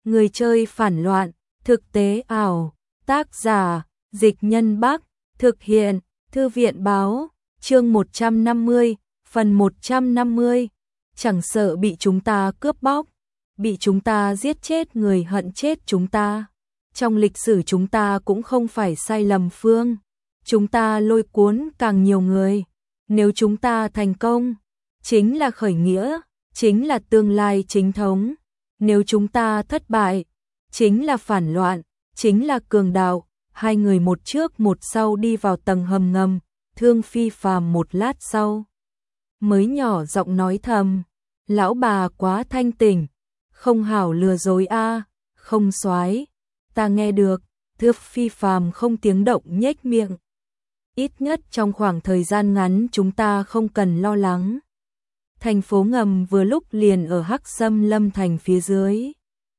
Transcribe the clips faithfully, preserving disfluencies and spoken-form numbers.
Người chơi phản loạn, thực tế ảo, tác giả, Dịch Nhân Bắc, thực hiện, Thư viện báo, chương một trăm năm mươi, phần một trăm năm mươi, chẳng sợ bị chúng ta cướp bóc, bị chúng ta giết chết người hận chết chúng ta. Trong lịch sử chúng ta cũng không phải sai lầm phương, chúng ta lôi cuốn càng nhiều người. Nếu chúng ta thành công, chính là khởi nghĩa, chính là tương lai chính thống. Nếu chúng ta thất bại, chính là phản loạn, chính là cường đạo. Hai người một trước một sau đi vào tầng hầm ngầm, Thương Phi Phàm một lát sau mới nhỏ giọng nói thầm, lão bà quá thanh tỉnh, không hảo lừa dối a, không soái, ta nghe được. Thương Phi Phàm không tiếng động nhếch miệng. Ít nhất trong khoảng thời gian ngắn chúng ta không cần lo lắng. Thành phố ngầm vừa lúc liền ở Hắc Xâm Lâm Thành phía dưới.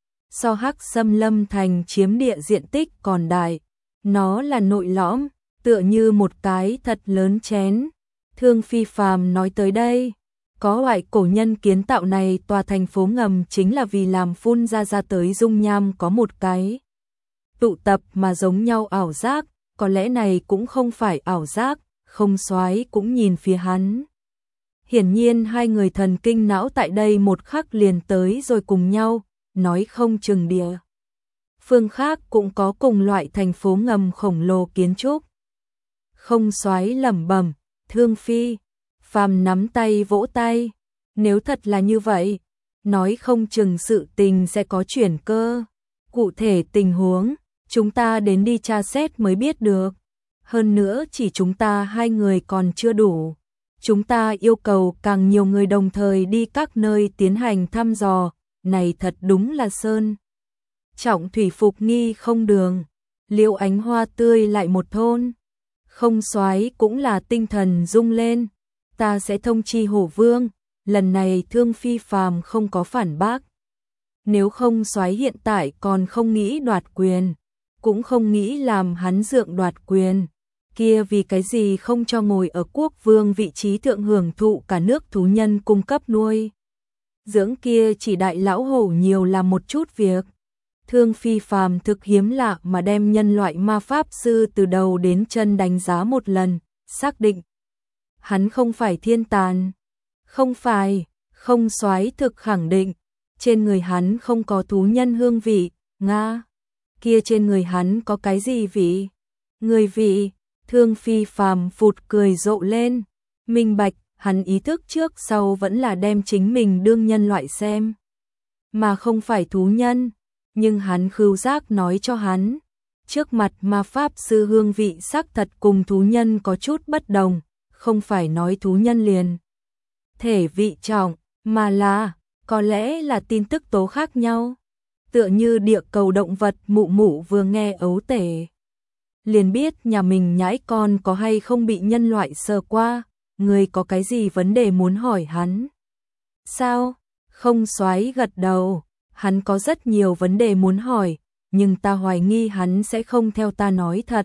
So Hắc Xâm Lâm Thành chiếm địa diện tích còn đại, nó là nội lõm, tựa như một cái thật lớn chén. Thương Phi Phàm nói tới đây, có loại cổ nhân kiến tạo này tòa thành phố ngầm chính là vì làm phun ra ra tới dung nham có một cái tụ tập mà giống nhau ảo giác, có lẽ này cũng không phải ảo giác, không soái cũng nhìn phía hắn. Hiển nhiên hai người thần kinh não tại đây một khắc liền tới rồi cùng nhau, nói không chừng địa phương khác cũng có cùng loại thành phố ngầm khổng lồ kiến trúc. Không soái lẩm bẩm, Thương Phi Phàm nắm tay vỗ tay, nếu thật là như vậy, nói không chừng sự tình sẽ có chuyển cơ. Cụ thể tình huống, chúng ta đến đi tra xét mới biết được. Hơn nữa chỉ chúng ta hai người còn chưa đủ. Chúng ta yêu cầu càng nhiều người đồng thời đi các nơi tiến hành thăm dò, này thật đúng là sơn trọng thủy phục nghi không đường. Liễu Ánh Hoa tươi lại một thôn. Không soái cũng là tinh thần rung lên. Ta sẽ thông chi Hổ Vương. Lần này Thương Phi Phàm không có phản bác. Nếu không soái hiện tại còn không nghĩ đoạt quyền, cũng không nghĩ làm hắn dượng đoạt quyền, kia vì cái gì không cho ngồi ở quốc vương vị trí thượng hưởng thụ cả nước thú nhân cung cấp nuôi dưỡng kia chỉ đại lão hổ nhiều làm một chút việc. Thương Phi Phàm thực hiếm lạ mà đem nhân loại ma pháp sư từ đầu đến chân đánh giá một lần, xác định hắn không phải thiên tàn. Không phải, không soái thực khẳng định, trên người hắn không có thú nhân hương vị. Nga, kia trên người hắn có cái gì vị? Người vị. Thương Phi Phàm phụt cười rộ lên, minh bạch, hắn ý thức trước sau vẫn là đem chính mình đương nhân loại xem, mà không phải thú nhân. Nhưng hắn khứu giác nói cho hắn, trước mặt ma pháp sư hương vị sắc thật cùng thú nhân có chút bất đồng, không phải nói thú nhân liền thể vị trọng, mà là, có lẽ là tin tức tố khác nhau. Tựa như địa cầu động vật mụ mụ vừa nghe ấu tể, liền biết nhà mình nhãi con có hay không bị nhân loại sờ qua, người có cái gì vấn đề muốn hỏi hắn. Sao? Không soái gật đầu, hắn có rất nhiều vấn đề muốn hỏi, nhưng ta hoài nghi hắn sẽ không theo ta nói thật.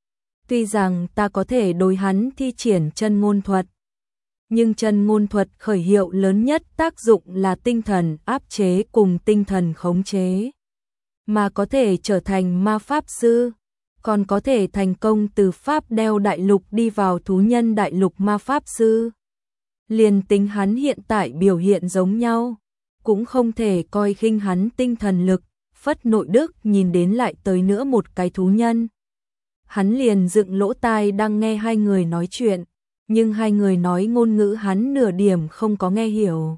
Tuy rằng ta có thể đối hắn thi triển chân ngôn thuật, nhưng chân ngôn thuật khởi hiệu lớn nhất tác dụng là tinh thần áp chế cùng tinh thần khống chế. Mà có thể trở thành ma pháp sư, còn có thể thành công từ Pháp đeo đại lục đi vào thú nhân đại lục ma pháp sư. Liền tính hắn hiện tại biểu hiện giống nhau, cũng không thể coi khinh hắn tinh thần lực. Phất Nội Đức nhìn đến lại tới nữa một cái thú nhân. Hắn liền dựng lỗ tai đang nghe hai người nói chuyện, nhưng hai người nói ngôn ngữ hắn nửa điểm không có nghe hiểu.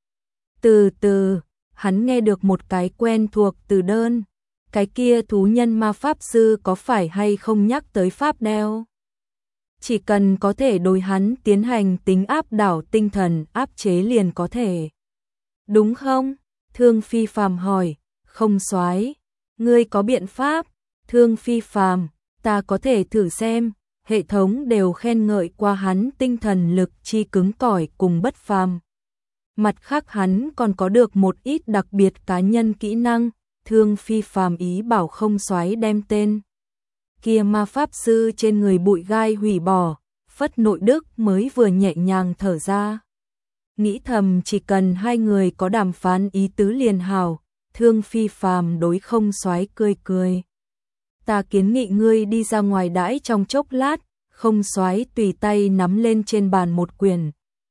Từ từ, hắn nghe được một cái quen thuộc từ đơn. Cái kia thú nhân ma pháp sư có phải hay không nhắc tới Pháp đeo? Chỉ cần có thể đối hắn tiến hành tính áp đảo tinh thần áp chế liền có thể. Đúng không? Thương Phi Phàm hỏi. Không soái, ngươi có biện pháp? Thương Phi Phàm, ta có thể thử xem. Hệ thống đều khen ngợi qua hắn tinh thần lực chi cứng cỏi cùng bất phàm. Mặt khác hắn còn có được một ít đặc biệt cá nhân kỹ năng. Thương Phi Phàm ý bảo không soái đem tên kia ma pháp sư trên người bụi gai hủy bỏ. Phất Nội Đức mới vừa nhẹ nhàng thở ra, nghĩ thầm chỉ cần hai người có đàm phán ý tứ liền hảo. Thương Phi Phàm đối Không Soái cười cười. Ta kiến nghị ngươi đi ra ngoài đãi trong chốc lát. Không Soái tùy tay nắm lên trên bàn một quyển.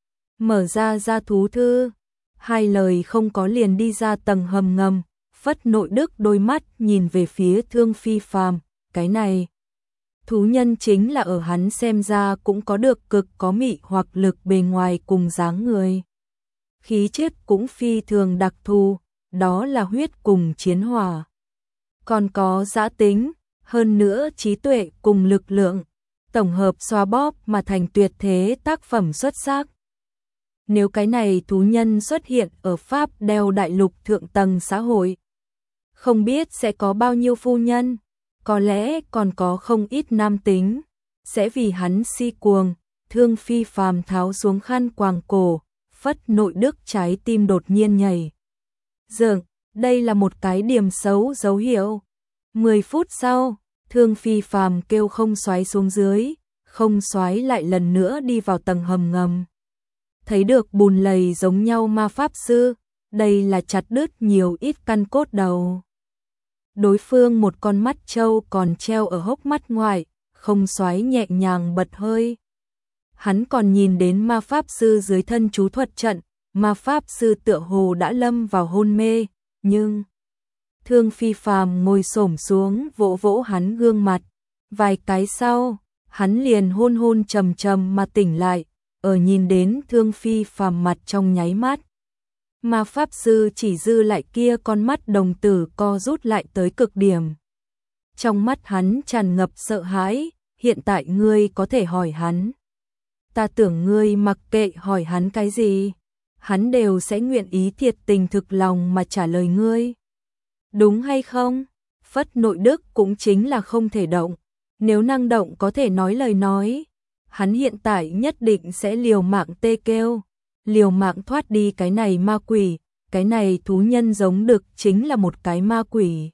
Mở ra gia thú thư. Hai lời không có liền đi ra tầng hầm ngầm. Phất Nội Đức đôi mắt nhìn về phía Thương Phi Phàm. Cái này. Thú nhân chính là ở hắn xem ra cũng có được cực có mị hoặc lực bề ngoài cùng dáng người. Khí chất cũng phi thường đặc thù, đó là huyết cùng chiến hỏa. Còn có dã tính, hơn nữa trí tuệ cùng lực lượng, tổng hợp xoa bóp mà thành tuyệt thế tác phẩm xuất sắc. Nếu cái này thú nhân xuất hiện ở Pháp đeo đại lục thượng tầng xã hội, không biết sẽ có bao nhiêu phu nhân, có lẽ còn có không ít nam tính, sẽ vì hắn si cuồng. Thương Phi Phàm tháo xuống khăn quàng cổ, Phất Nội Đức trái tim đột nhiên nhảy. Dường, đây là một cái điểm xấu dấu hiệu. Mười phút sau, Thương Phi Phàm kêu Không Soái xuống dưới, Không Soái lại lần nữa đi vào tầng hầm ngầm. Thấy được bùn lầy giống nhau ma pháp sư, đây là chặt đứt nhiều ít căn cốt đầu. Đối phương một con mắt trâu còn treo ở hốc mắt ngoài, Không Soái nhẹ nhàng bật hơi. Hắn còn nhìn đến ma pháp sư dưới thân chú thuật trận, ma pháp sư tựa hồ đã lâm vào hôn mê, nhưng Thương Phi Phàm ngồi xổm xuống vỗ vỗ hắn gương mặt, vài cái sau, hắn liền hôn hôn trầm trầm mà tỉnh lại, ở nhìn đến Thương Phi Phàm mặt trong nháy mắt. Ma pháp sư chỉ dư lại kia con mắt đồng tử co rút lại tới cực điểm. Trong mắt hắn tràn ngập sợ hãi, hiện tại ngươi có thể hỏi hắn. Ta tưởng ngươi mặc kệ hỏi hắn cái gì, hắn đều sẽ nguyện ý thiệt tình thực lòng mà trả lời ngươi. Đúng hay không? Phất Nội Đức cũng chính là không thể động, nếu năng động có thể nói lời nói. Hắn hiện tại nhất định sẽ liều mạng tê kêu, liều mạng thoát đi cái này ma quỷ, cái này thú nhân giống đực chính là một cái ma quỷ.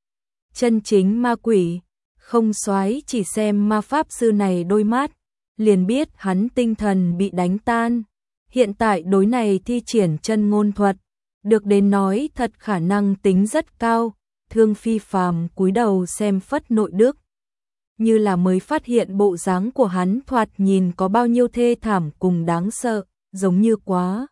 Chân chính ma quỷ, Không Soái chỉ xem ma pháp sư này đôi mắt, liền biết hắn tinh thần bị đánh tan. Hiện tại đối này thi triển chân ngôn thuật, được đến nói thật khả năng tính rất cao. Thương Phi Phàm cúi đầu xem Phất Nội Đức, như là mới phát hiện bộ dáng của hắn thoạt nhìn có bao nhiêu thê thảm cùng đáng sợ, giống như quá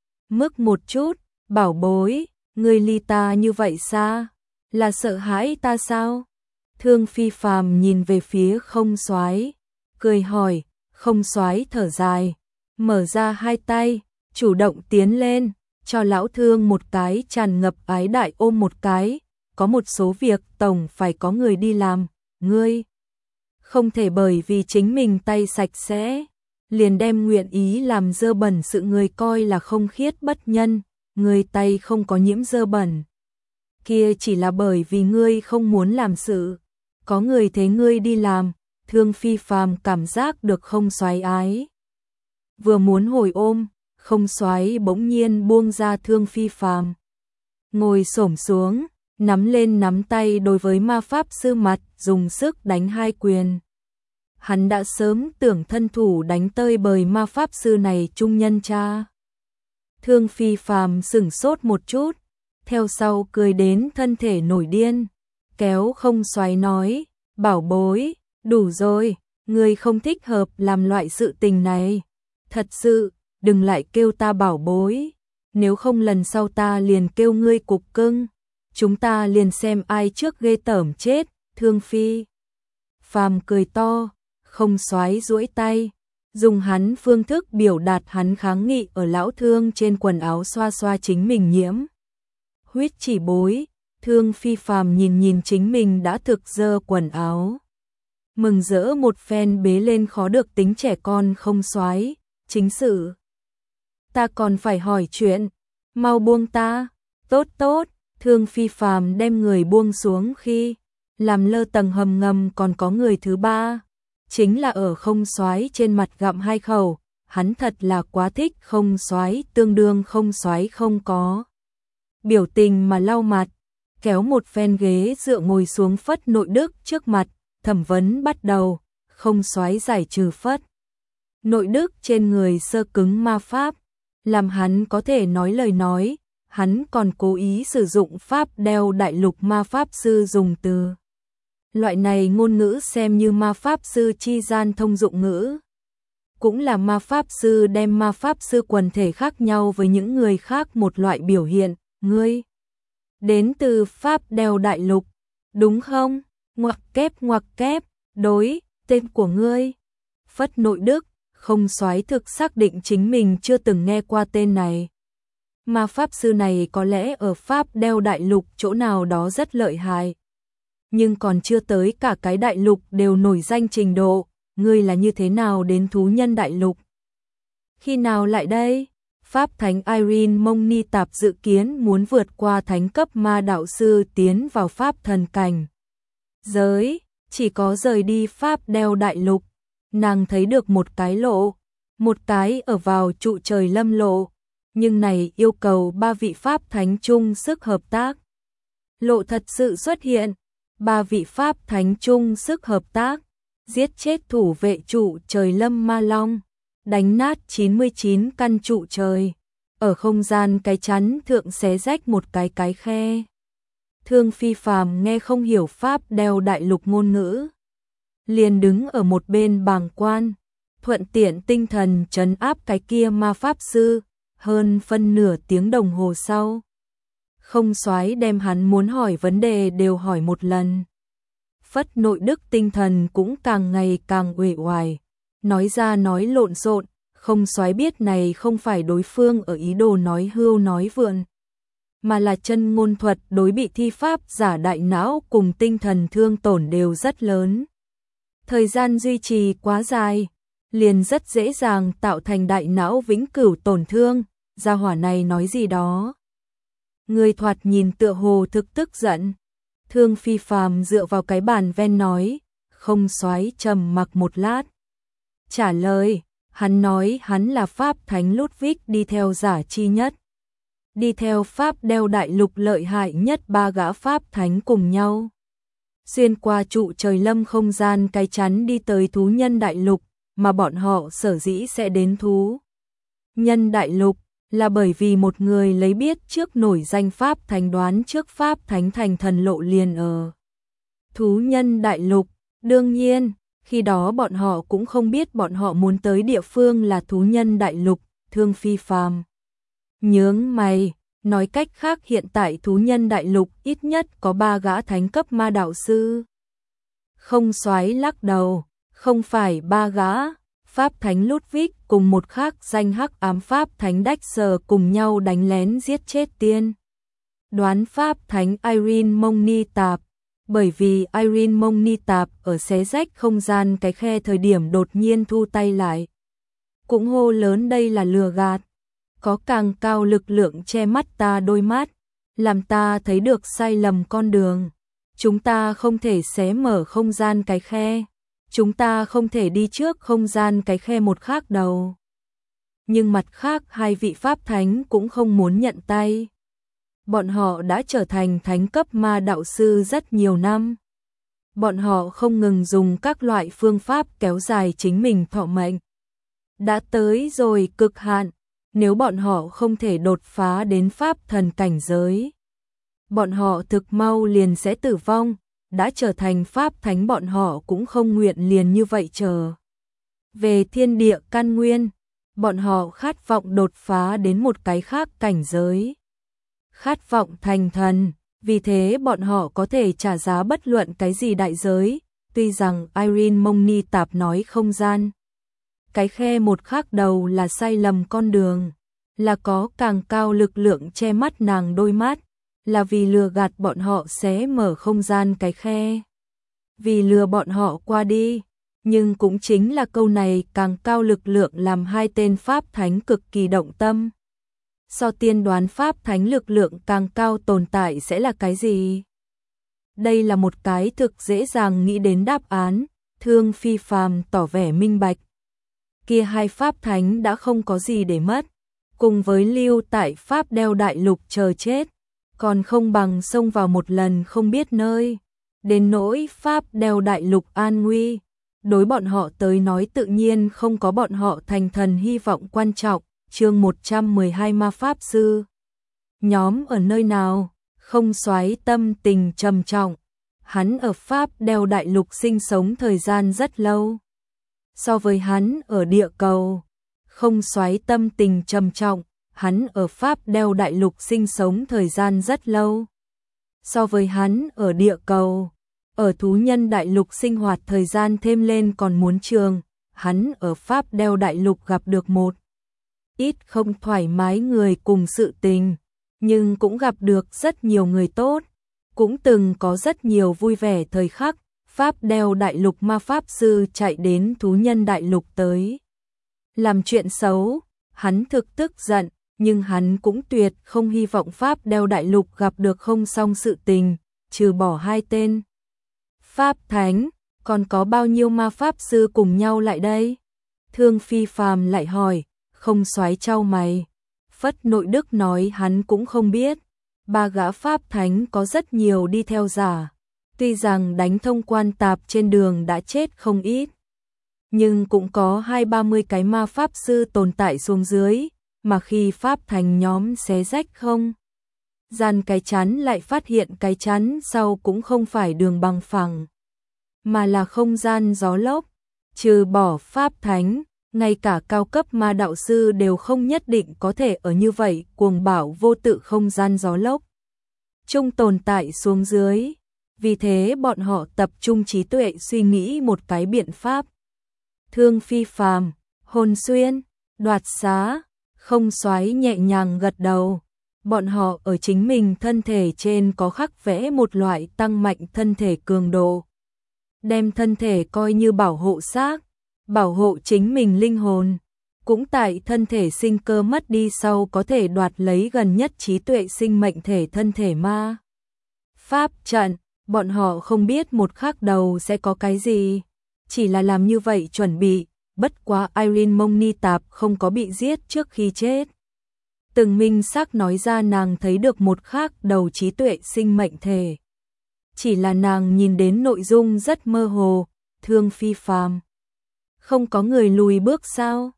mức một chút. Bảo bối, ngươi ly ta như vậy xa, là sợ hãi ta sao? Thương Phi Phàm nhìn về phía Không Soái, cười hỏi. Không Soái thở dài, mở ra hai tay, chủ động tiến lên, cho lão Thương một cái tràn ngập ái đại ôm một cái. Có một số việc tổng phải có người đi làm, ngươi không thể bởi vì chính mình tay sạch sẽ, liền đem nguyện ý làm dơ bẩn sự người coi là không khiết bất nhân. Ngươi tay không có nhiễm dơ bẩn, kia chỉ là bởi vì ngươi không muốn làm sự, có người thế ngươi đi làm. Thương Phi Phàm cảm giác được Không Soái ái, vừa muốn hồi ôm, Không Soái bỗng nhiên buông ra Thương Phi Phàm, ngồi xổm xuống, nắm lên nắm tay đối với ma pháp sư mặt, dùng sức đánh hai quyền. Hắn đã sớm tưởng thân thủ đánh tơi bời ma pháp sư này trung nhân cha. Thương Phi Phàm sửng sốt một chút, theo sau cười đến thân thể nổi điên, kéo Không Soái nói, bảo bối, đủ rồi, ngươi không thích hợp làm loại sự tình này. Thật sự, đừng lại kêu ta bảo bối, nếu không lần sau ta liền kêu ngươi cục cưng. Chúng ta liền xem ai trước ghê tởm chết. Thương Phi Phàm cười to, Không Soái duỗi tay, dùng hắn phương thức biểu đạt hắn kháng nghị ở lão Thương trên quần áo xoa xoa chính mình nhiễm huyết chỉ bối. Thương Phi Phàm nhìn nhìn chính mình đã thực dơ quần áo, mừng rỡ một phen bế lên khó được tính trẻ con Không Soái, chính sự. Ta còn phải hỏi chuyện, mau buông ta. Tốt tốt. Thương Phi Phàm đem người buông xuống khi làm lơ tầng hầm ngầm còn có người thứ ba, chính là ở Không Soái trên mặt gặm hai khẩu. Hắn thật là quá thích Không Soái, tương đương Không Soái không có biểu tình mà lau mặt, kéo một phen ghế dựa ngồi xuống Phất Nội Đức trước mặt, thẩm vấn bắt đầu. Không Soái giải trừ Phất Nội Đức trên người sơ cứng ma pháp, làm hắn có thể nói lời nói, hắn còn cố ý sử dụng pháp đeo đại lục ma pháp sư dùng từ. Loại này ngôn ngữ xem như ma pháp sư chi gian thông dụng ngữ. Cũng là ma pháp sư đem ma pháp sư quần thể khác nhau với những người khác một loại biểu hiện. Ngươi đến từ pháp đeo đại lục, đúng không? Ngoặc kép ngoặc kép, đối, tên của ngươi. Phất Nội Đức, không soái thực xác định chính mình chưa từng nghe qua tên này. Ma pháp sư này có lẽ ở pháp đeo đại lục chỗ nào đó rất lợi hại. Nhưng còn chưa tới cả cái đại lục đều nổi danh trình độ, ngươi là như thế nào đến thú nhân đại lục? Khi nào lại đây? Pháp Thánh Irene Moni Tạp dự kiến muốn vượt qua thánh cấp ma đạo sư tiến vào pháp thần cảnh giới, chỉ có rời đi pháp đeo đại lục, nàng thấy được một cái lộ, một cái ở vào trụ trời lâm lộ, nhưng này yêu cầu ba vị pháp thánh chung sức hợp tác. Lộ thật sự xuất hiện, ba vị pháp thánh chung sức hợp tác, giết chết thủ vệ trụ trời lâm ma long, đánh nát chín mươi chín căn trụ trời, ở không gian cái chắn thượng xé rách một cái cái khe. Thương Phi Phàm nghe không hiểu pháp đeo đại lục ngôn ngữ, liền đứng ở một bên bàng quan, thuận tiện tinh thần trấn áp cái kia ma pháp sư. Hơn phân nửa tiếng đồng hồ sau, không soái đem hắn muốn hỏi vấn đề đều hỏi một lần. Phất Nội Đức tinh thần cũng càng ngày càng uể oải, nói ra nói lộn xộn, không soái biết này không phải đối phương ở ý đồ nói hưu nói vượn, mà là chân ngôn thuật đối bị thi pháp giả đại não cùng tinh thần thương tổn đều rất lớn. Thời gian duy trì quá dài, liền rất dễ dàng tạo thành đại não vĩnh cửu tổn thương. Gia hỏa này nói gì đó. Người thoạt nhìn tựa hồ thực tức giận. Thương Phi Phàm dựa vào cái bàn ven nói, không soái trầm mặc một lát. Trả lời, hắn nói hắn là pháp thánh Ludwig đi theo giả chi nhất. Đi theo pháp đeo đại lục lợi hại nhất ba gã pháp thánh cùng nhau. Xuyên qua trụ trời lâm không gian cái chắn đi tới thú nhân đại lục, mà bọn họ sở dĩ sẽ đến thú nhân đại lục, là bởi vì một người lấy biết trước nổi danh pháp thánh đoán trước pháp thánh thành thần lộ liền ở thú nhân đại lục. Đương nhiên, khi đó bọn họ cũng không biết bọn họ muốn tới địa phương là thú nhân đại lục. Thương Phi Phàm nhướng mày, nói cách khác hiện tại thú nhân đại lục ít nhất có ba gã thánh cấp ma đạo sư. Không soái lắc đầu, không phải ba gã. Pháp Thánh Ludwig cùng một khác danh hắc ám Pháp Thánh Dexter cùng nhau đánh lén giết chết tiên đoán Pháp Thánh Irene Moni Tạp, bởi vì Irene Moni Tạp ở xé rách không gian cái khe thời điểm đột nhiên thu tay lại. Cũng hô lớn đây là lừa gạt, có càng cao lực lượng che mắt ta đôi mắt, làm ta thấy được sai lầm con đường. Chúng ta không thể xé mở không gian cái khe. Chúng ta không thể đi trước không gian cái khe một khác đầu. Nhưng mặt khác hai vị pháp thánh cũng không muốn nhận tay. Bọn họ đã trở thành thánh cấp ma đạo sư rất nhiều năm. Bọn họ không ngừng dùng các loại phương pháp kéo dài chính mình thọ mệnh. Đã tới rồi cực hạn, nếu bọn họ không thể đột phá đến pháp thần cảnh giới, bọn họ thực mau liền sẽ tử vong. Đã trở thành pháp thánh bọn họ cũng không nguyện liền như vậy chờ. Về thiên địa căn nguyên, bọn họ khát vọng đột phá đến một cái khác cảnh giới. Khát vọng thành thần, vì thế bọn họ có thể trả giá bất luận cái gì đại giới. Tuy rằng Irene Moni Tạp nói không gian cái khe một khác đầu là sai lầm con đường, là có càng cao lực lượng che mắt nàng đôi mắt, là vì lừa gạt bọn họ sẽ mở không gian cái khe, vì lừa bọn họ qua đi. Nhưng cũng chính là câu này càng cao lực lượng làm hai tên pháp thánh cực kỳ động tâm. So tiên đoán pháp thánh lực lượng càng cao tồn tại sẽ là cái gì? Đây là một cái thực dễ dàng nghĩ đến đáp án. Thương Phi Phàm tỏ vẻ minh bạch. Kia hai pháp thánh đã không có gì để mất, cùng với lưu tại pháp đeo đại lục chờ chết, còn không bằng xông vào một lần không biết nơi. Đến nỗi pháp đeo đại lục an nguy, đối bọn họ tới nói tự nhiên không có bọn họ thành thần hy vọng quan trọng. Chương một trăm mười hai Ma Pháp Sư nhóm ở nơi nào? Không Soái tâm tình trầm trọng. Hắn ở Pháp đeo đại lục sinh sống thời gian rất lâu. So với hắn ở địa cầu, Không Soái tâm tình trầm trọng, hắn ở Pháp đeo đại lục sinh sống thời gian rất lâu. So với hắn ở địa cầu, ở thú nhân đại lục sinh hoạt thời gian thêm lên còn muốn trường, hắn ở Pháp đeo đại lục gặp được một ít không thoải mái người cùng sự tình, nhưng cũng gặp được rất nhiều người tốt, cũng từng có rất nhiều vui vẻ thời khắc. Pháp đeo đại lục ma pháp sư chạy đến thú nhân đại lục tới làm chuyện xấu, hắn thực tức giận, nhưng hắn cũng tuyệt không hy vọng Pháp đeo đại lục gặp được không xong sự tình, trừ bỏ hai tên Pháp Thánh, còn có bao nhiêu ma pháp sư cùng nhau lại đây? Thương Phi Phàm lại hỏi. Không Soái chau mày. Phất Nội Đức nói hắn cũng không biết. Ba gã Pháp Thánh có rất nhiều đi theo giả. Tuy rằng đánh thông quan tạp trên đường đã chết không ít, nhưng cũng có hai ba mươi cái ma pháp sư tồn tại xuống dưới, mà khi Pháp Thánh nhóm xé rách không gian cái chắn lại phát hiện cái chắn sau cũng không phải đường bằng phẳng, mà là không gian gió lốc. Trừ bỏ Pháp Thánh, ngay cả cao cấp ma đạo sư đều không nhất định có thể ở như vậy cuồng bạo vô tự không gian gió lốc chung tồn tại xuống dưới. Vì thế bọn họ tập trung trí tuệ suy nghĩ một cái biện pháp. Thương Phi Phàm, Hồn Xuyên, Đoạt Xá. Không Soái nhẹ nhàng gật đầu. Bọn họ ở chính mình thân thể trên có khắc vẽ một loại tăng mạnh thân thể cường độ, đem thân thể coi như bảo hộ xác, bảo hộ chính mình linh hồn, cũng tại thân thể sinh cơ mất đi sau có thể đoạt lấy gần nhất trí tuệ sinh mệnh thể thân thể ma pháp trận. Bọn họ không biết một khắc đầu sẽ có cái gì, chỉ là làm như vậy chuẩn bị. Bất quá Irene Moni Tạp không có bị giết trước khi chết, từng minh xác nói ra nàng thấy được một khắc đầu trí tuệ sinh mệnh thể, chỉ là nàng nhìn đến nội dung rất mơ hồ. Thương Phi Phàm, không có người lùi bước sao?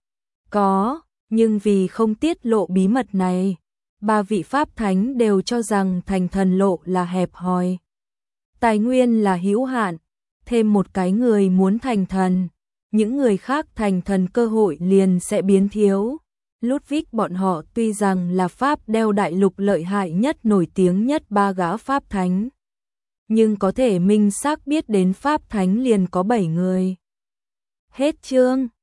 Có, nhưng vì không tiết lộ bí mật này, ba vị Pháp Thánh đều cho rằng thành thần lộ là hẹp hòi, tài nguyên là hữu hạn, thêm một cái người muốn thành thần, những người khác thành thần cơ hội liền sẽ biến thiếu. Ludwig bọn họ tuy rằng là Pháp đeo đại lục lợi hại nhất nổi tiếng nhất ba gã Pháp Thánh, nhưng có thể minh xác biết đến Pháp Thánh liền có bảy người. Hết chương.